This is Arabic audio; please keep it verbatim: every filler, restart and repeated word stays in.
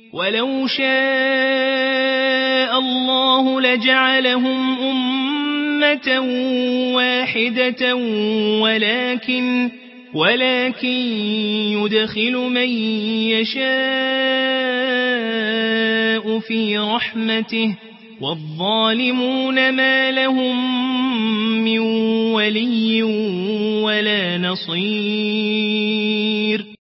ولو شاء الله لجعلهم أمة واحدة ولكن ولكن يدخل من يشاء في رحمته والظالمون ما لهم من ولي ولا نصير